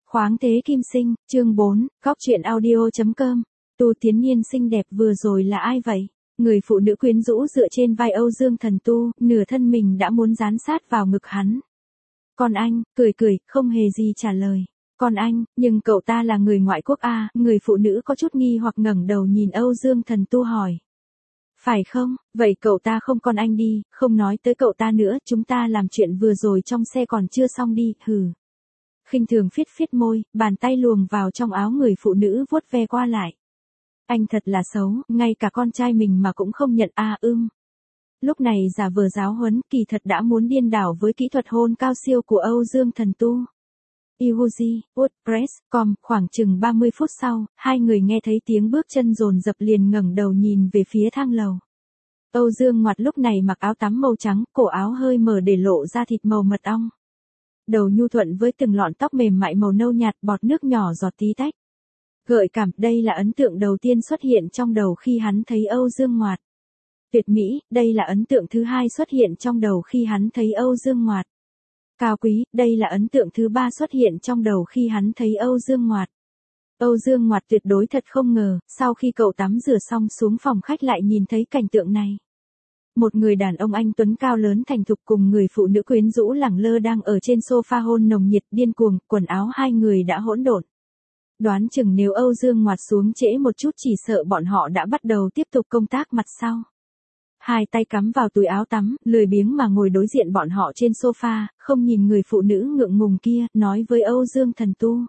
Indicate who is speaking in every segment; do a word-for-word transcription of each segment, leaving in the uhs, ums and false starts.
Speaker 1: Khoáng thế kim sinh, chương bốn, góc truyện audio.com. Tu Tiến Nhiên xinh đẹp vừa rồi là ai vậy? Người phụ nữ quyến rũ dựa trên vai Âu Dương Thần Tu, nửa thân mình đã muốn dán sát vào ngực hắn. Còn anh, cười cười, không hề gì trả lời. Còn anh, nhưng cậu ta là người ngoại quốc à? Người phụ nữ có chút nghi hoặc ngẩng đầu nhìn Âu Dương Thần Tu hỏi. Phải không, vậy cậu ta không con anh đi, không nói tới cậu ta nữa, chúng ta làm chuyện vừa rồi trong xe còn chưa xong đi, hừ. Khinh thường phiết phiết môi, bàn tay luồng vào trong áo người phụ nữ vuốt ve qua lại. Anh thật là xấu, ngay cả con trai mình mà cũng không nhận a ưm. Lúc này giả vờ giáo huấn, kỳ thật đã muốn điên đảo với kỹ thuật hôn cao siêu của Âu Dương Thần Tu. Ihuji, WordPress chấm com, khoảng chừng ba mươi phút sau, hai người nghe thấy tiếng bước chân dồn dập liền ngẩng đầu nhìn về phía thang lầu. Âu Dương Ngoạt lúc này mặc áo tắm màu trắng, cổ áo hơi mở để lộ ra thịt màu mật ong. Đầu nhu thuận với từng lọn tóc mềm mại màu nâu nhạt, bọt nước nhỏ giọt tí tách. Gợi cảm, đây là ấn tượng đầu tiên xuất hiện trong đầu khi hắn thấy Âu Dương Ngoạt. Tuyệt mỹ, đây là ấn tượng thứ hai xuất hiện trong đầu khi hắn thấy Âu Dương Ngoạt. Cao quý, đây là ấn tượng thứ ba xuất hiện trong đầu khi hắn thấy Âu Dương Ngoạt. Âu Dương Ngoạt tuyệt đối thật không ngờ, sau khi cậu tắm rửa xong xuống phòng khách lại nhìn thấy cảnh tượng này. Một người đàn ông anh tuấn cao lớn thành thục cùng người phụ nữ quyến rũ lẳng lơ đang ở trên sofa hôn nồng nhiệt điên cuồng, quần áo hai người đã hỗn độn. Đoán chừng nếu Âu Dương Ngoạt xuống trễ một chút chỉ sợ bọn họ đã bắt đầu tiếp tục công tác mặt sau. Hai tay cắm vào túi áo tắm, lười biếng mà ngồi đối diện bọn họ trên sofa, không nhìn người phụ nữ ngượng ngùng kia, nói với Âu Dương Thần Tu.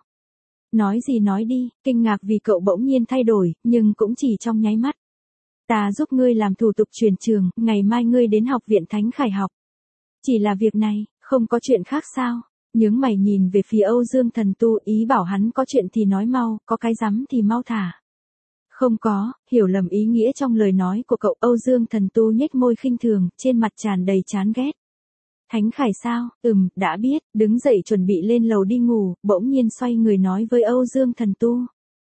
Speaker 1: Nói gì nói đi, kinh ngạc vì cậu bỗng nhiên thay đổi, nhưng cũng chỉ trong nháy mắt. Ta giúp ngươi làm thủ tục chuyển trường, ngày mai ngươi đến học viện Thánh Khải học. Chỉ là việc này, không có chuyện khác sao? Nhướng mày nhìn về phía Âu Dương Thần Tu, ý bảo hắn có chuyện thì nói mau, có cái rắm thì mau thả. Không có, hiểu lầm ý nghĩa trong lời nói của cậu. Âu Dương Thần Tu nhếch môi khinh thường, trên mặt tràn đầy chán ghét. Thánh Khải sao? Ừm, đã biết, đứng dậy chuẩn bị lên lầu đi ngủ, bỗng nhiên xoay người nói với Âu Dương Thần Tu.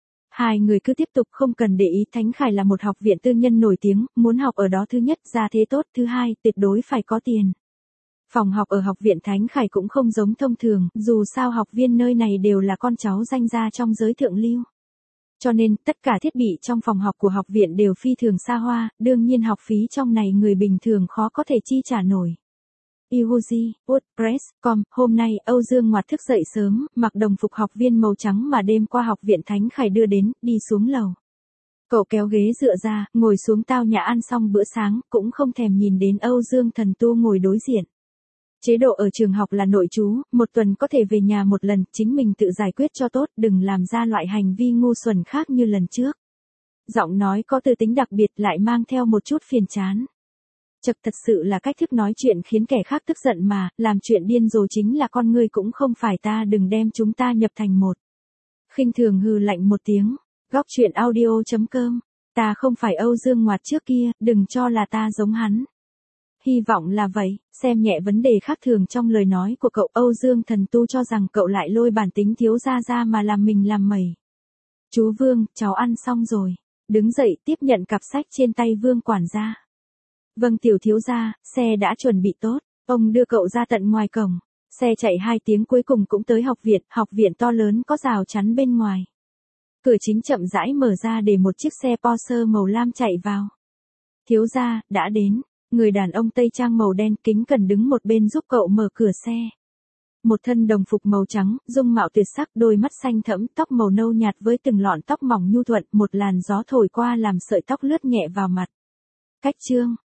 Speaker 1: Hai người cứ tiếp tục không cần để ý, Thánh Khải là một học viện tư nhân nổi tiếng, muốn học ở đó thứ nhất ra thế tốt, thứ hai tuyệt đối phải có tiền. Phòng học ở học viện Thánh Khải cũng không giống thông thường, dù sao học viên nơi này đều là con cháu danh gia trong giới thượng lưu. Cho nên, tất cả thiết bị trong phòng học của học viện đều phi thường xa hoa, đương nhiên học phí trong này người bình thường khó có thể chi trả nổi. Ihuji, WordPress chấm com, hôm nay Âu Dương Ngoạt thức dậy sớm, mặc đồng phục học viên màu trắng mà đêm qua học viện Thánh Khải đưa đến, đi xuống lầu. Cậu kéo ghế dựa ra, ngồi xuống tao nhã ăn xong bữa sáng, cũng không thèm nhìn đến Âu Dương Thần Tu ngồi đối diện. Chế độ ở trường học là nội trú, một tuần có thể về nhà một lần, chính mình tự giải quyết cho tốt, đừng làm ra loại hành vi ngu xuẩn khác như lần trước. Giọng nói có tư tính đặc biệt lại mang theo một chút phiền chán. Chật, thật sự là cách thức nói chuyện khiến kẻ khác tức giận mà, làm chuyện điên rồ chính là con ngươi cũng không phải ta, đừng đem chúng ta nhập thành một. Khinh thường hừ lạnh một tiếng, góc truyện audio.com, ta không phải Âu Dương Ngoạt trước kia, đừng cho là ta giống hắn. Hy vọng là vậy, xem nhẹ vấn đề khác thường trong lời nói của cậu. Âu Dương Thần Tu cho rằng cậu lại lôi bản tính thiếu gia ra mà làm mình làm mẩy. Chú Vương, cháu ăn xong rồi. Đứng dậy tiếp nhận cặp sách trên tay Vương quản gia. Vâng tiểu thiếu gia, xe đã chuẩn bị tốt. Ông đưa cậu ra tận ngoài cổng. Xe chạy hai tiếng cuối cùng cũng tới học viện. Học viện to lớn có rào chắn bên ngoài. Cửa chính chậm rãi mở ra để một chiếc xe Porsche màu lam chạy vào. Thiếu gia, đã đến. Người đàn ông tây trang màu đen kính cẩn đứng một bên giúp cậu mở cửa xe. Một thân đồng phục màu trắng, dung mạo tuyệt sắc, đôi mắt xanh thẫm, tóc màu nâu nhạt với từng lọn tóc mỏng nhu thuận, một làn gió thổi qua làm sợi tóc lướt nhẹ vào mặt. Cách chương,